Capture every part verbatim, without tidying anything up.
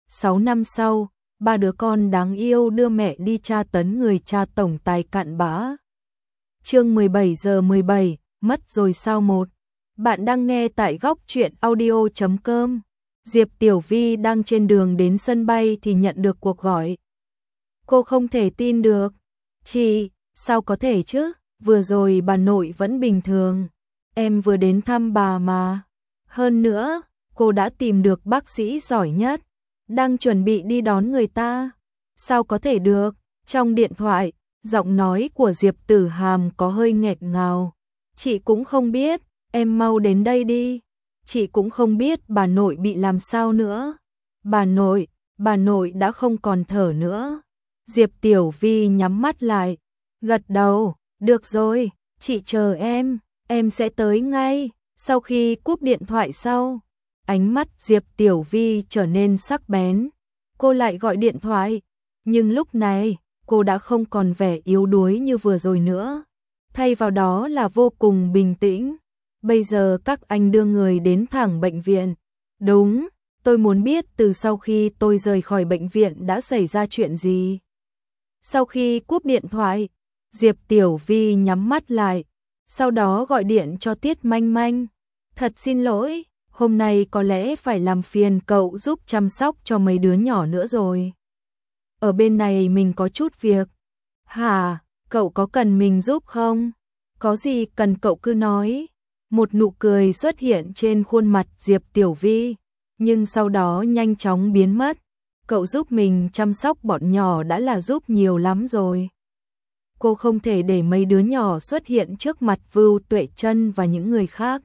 Sáu năm sau, ba đứa con đáng yêu đưa mẹ đi tra tấn người cha tổng tài cặn bã. Chương mười bảy giờ mười bảy, mất rồi sao một. Bạn đang nghe tại góc truyện audio chấm com. Diệp Tiểu Vi đang trên đường đến sân bay thì nhận được cuộc gọi. Cô không thể tin được. Chị, sao có thể chứ? Vừa rồi bà nội vẫn bình thường. Em vừa đến thăm bà mà. Hơn nữa, cô đã tìm được bác sĩ giỏi nhất. Đang chuẩn bị đi đón người ta. Sao có thể được? Trong điện thoại, giọng nói của Diệp Tử Hàm có hơi nghẹt ngào. Chị cũng không biết, em mau đến đây đi. Chị cũng không biết bà nội bị làm sao nữa. Bà nội, bà nội đã không còn thở nữa. Diệp Tiểu Vi nhắm mắt lại, gật đầu, được rồi, chị chờ em, em sẽ tới ngay. Sau khi cúp điện thoại sau, ánh mắt Diệp Tiểu Vi trở nên sắc bén. Cô lại gọi điện thoại, nhưng lúc này, cô đã không còn vẻ yếu đuối như vừa rồi nữa. Thay vào đó là vô cùng bình tĩnh. Bây giờ các anh đưa người đến thẳng bệnh viện. Đúng, tôi muốn biết từ sau khi tôi rời khỏi bệnh viện đã xảy ra chuyện gì. Sau khi cúp điện thoại, Diệp Tiểu Vi nhắm mắt lại, sau đó gọi điện cho Tiết Manh Manh. Thật xin lỗi, hôm nay có lẽ phải làm phiền cậu giúp chăm sóc cho mấy đứa nhỏ nữa rồi. Ở bên này mình có chút việc. Hả, cậu có cần mình giúp không? Có gì cần cậu cứ nói. Một nụ cười xuất hiện trên khuôn mặt Diệp Tiểu Vi, nhưng sau đó nhanh chóng biến mất. Cậu giúp mình chăm sóc bọn nhỏ đã là giúp nhiều lắm rồi. Cô không thể để mấy đứa nhỏ xuất hiện trước mặt Vưu Tuệ Trân và những người khác.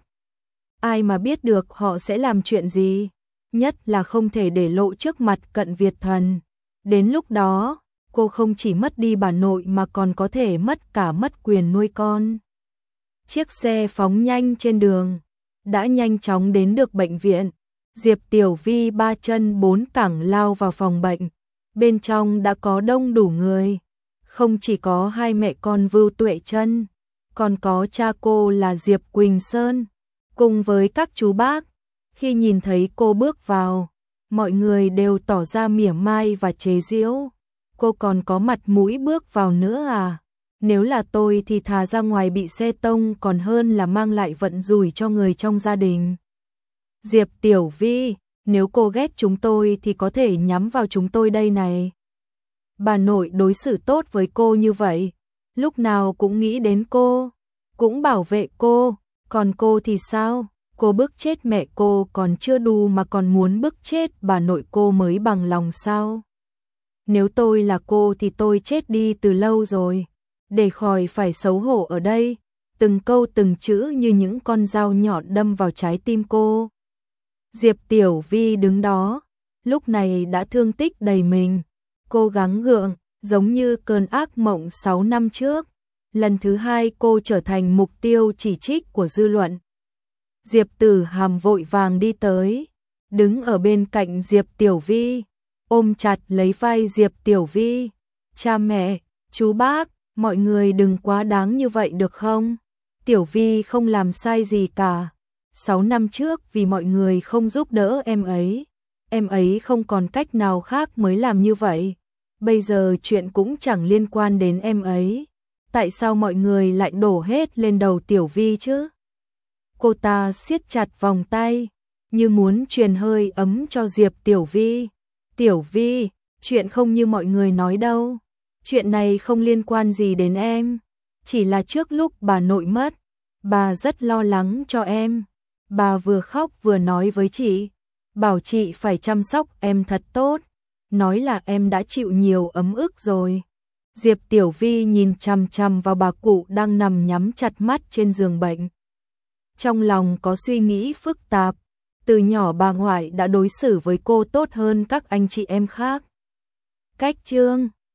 Ai mà biết được họ sẽ làm chuyện gì, nhất là không thể để lộ trước mặt Cận Việt Thần. Đến lúc đó, cô không chỉ mất đi bà nội mà còn có thể mất cả mất quyền nuôi con. Chiếc xe phóng nhanh trên đường, đã nhanh chóng đến được bệnh viện. Diệp Tiểu Vi ba chân bốn cẳng lao vào phòng bệnh. Bên trong đã có đông đủ người. Không chỉ có hai mẹ con Vưu Tuệ Trân, còn có cha cô là Diệp Quỳnh Sơn, cùng với các chú bác. Khi nhìn thấy cô bước vào, mọi người đều tỏ ra mỉa mai và chế giễu. Cô còn có mặt mũi bước vào nữa à? Nếu là tôi thì thà ra ngoài bị xe tông còn hơn là mang lại vận rủi cho người trong gia đình. Diệp Tiểu Vi, nếu cô ghét chúng tôi thì có thể nhắm vào chúng tôi đây này. Bà nội đối xử tốt với cô như vậy, lúc nào cũng nghĩ đến cô, cũng bảo vệ cô, còn cô thì sao? Cô bức chết mẹ cô còn chưa đủ mà còn muốn bức chết bà nội cô mới bằng lòng sao? Nếu tôi là cô thì tôi chết đi từ lâu rồi, để khỏi phải xấu hổ ở đây. Từng câu từng chữ như những con dao nhọn đâm vào trái tim cô. Diệp Tiểu Vi đứng đó, lúc này đã thương tích đầy mình. Cô gắng gượng, giống như cơn ác mộng sáu năm trước. Lần thứ hai cô trở thành mục tiêu chỉ trích của dư luận. Diệp Tử Hàm vội vàng đi tới, đứng ở bên cạnh Diệp Tiểu Vi, ôm chặt lấy vai Diệp Tiểu Vi. Cha mẹ, chú bác, mọi người đừng quá đáng như vậy được không? Tiểu Vi không làm sai gì cả. Sáu năm trước vì mọi người không giúp đỡ em ấy, em ấy không còn cách nào khác mới làm như vậy. Bây giờ chuyện cũng chẳng liên quan đến em ấy. Tại sao mọi người lại đổ hết lên đầu Tiểu Vi chứ? Cô ta siết chặt vòng tay, như muốn truyền hơi ấm cho Diệp Tiểu Vi. Tiểu Vi, chuyện không như mọi người nói đâu. Chuyện này không liên quan gì đến em. Chỉ là trước lúc bà nội mất, bà rất lo lắng cho em. Bà vừa khóc vừa nói với chị, bảo chị phải chăm sóc em thật tốt. Nói là em đã chịu nhiều ấm ức rồi. Diệp Tiểu Vi nhìn chằm chằm vào bà cụ đang nằm nhắm chặt mắt trên giường bệnh. Trong lòng có suy nghĩ phức tạp. Từ nhỏ bà ngoại đã đối xử với cô tốt hơn các anh chị em khác. Cách Trương,